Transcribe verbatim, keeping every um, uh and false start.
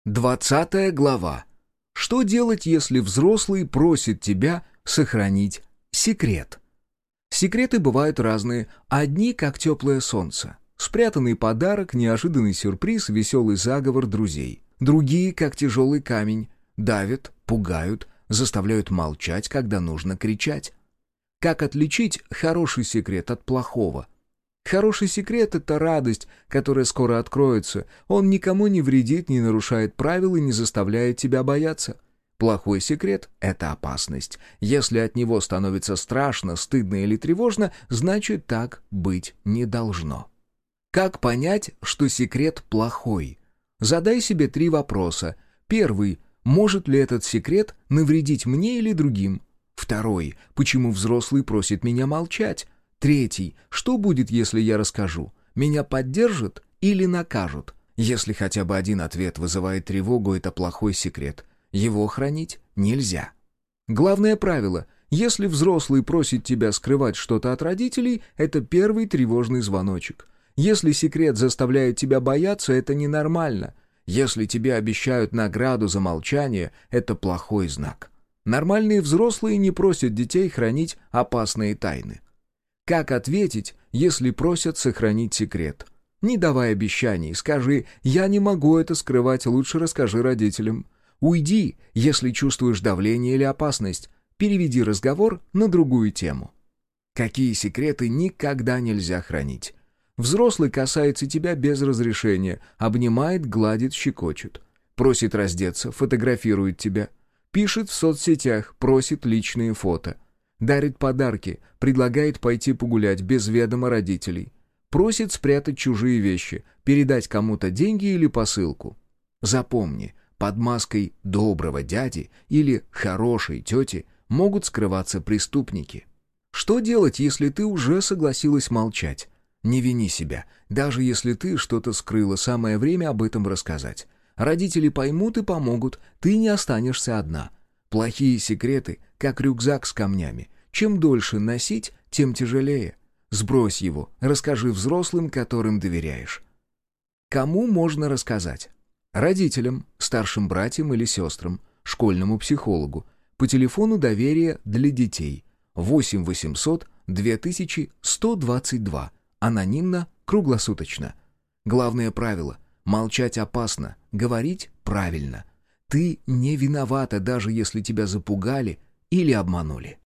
Двадцатая глава. Что делать, если взрослый просит тебя сохранить секрет? Секреты бывают разные. Одни, как теплое солнце. Спрятанный подарок, неожиданный сюрприз, веселый заговор друзей. Другие, как тяжелый камень. Давят, пугают, заставляют молчать, когда нужно кричать. Как отличить хороший секрет от плохого? Хороший секрет — это радость, которая скоро откроется. Он никому не вредит, не нарушает правил и не заставляет тебя бояться. Плохой секрет — это опасность. Если от него становится страшно, стыдно или тревожно, значит, так быть не должно. Как понять, что секрет плохой? Задай себе три вопроса. Первый — может ли этот секрет навредить мне или другим? Второй — почему взрослый просит меня молчать? Третий. Что будет, если я расскажу? Меня поддержат или накажут? Если хотя бы один ответ вызывает тревогу, это плохой секрет. Его хранить нельзя. Главное правило. Если взрослый просит тебя скрывать что-то от родителей, это первый тревожный звоночек. Если секрет заставляет тебя бояться, это ненормально. Если тебе обещают награду за молчание, это плохой знак. Нормальные взрослые не просят детей хранить опасные тайны. Как ответить, если просят сохранить секрет? Не давай обещаний, скажи «я не могу это скрывать, лучше расскажи родителям». Уйди, если чувствуешь давление или опасность. Переведи разговор на другую тему. Какие секреты никогда нельзя хранить? Взрослый касается тебя без разрешения, обнимает, гладит, щекочет. Просит раздеться, фотографирует тебя. Пишет в соцсетях, просит личные фото. Дарит подарки, предлагает пойти погулять без ведома родителей. Просит спрятать чужие вещи, передать кому-то деньги или посылку. Запомни, под маской доброго дяди или хорошей тети могут скрываться преступники. Что делать, если ты уже согласилась молчать? Не вини себя, даже если ты что-то скрыла, самое время об этом рассказать. Родители поймут и помогут, ты не останешься одна. Плохие секреты, как рюкзак с камнями. Чем дольше носить, тем тяжелее. Сбрось его, расскажи взрослым, которым доверяешь. Кому можно рассказать? Родителям, старшим братьям или сестрам, школьному психологу. По телефону доверия для детей. восемь восемьсот две тысячи сто двадцать два. Анонимно, круглосуточно. Главное правило — молчать опасно, говорить правильно. Ты не виновата, даже если тебя запугали или обманули.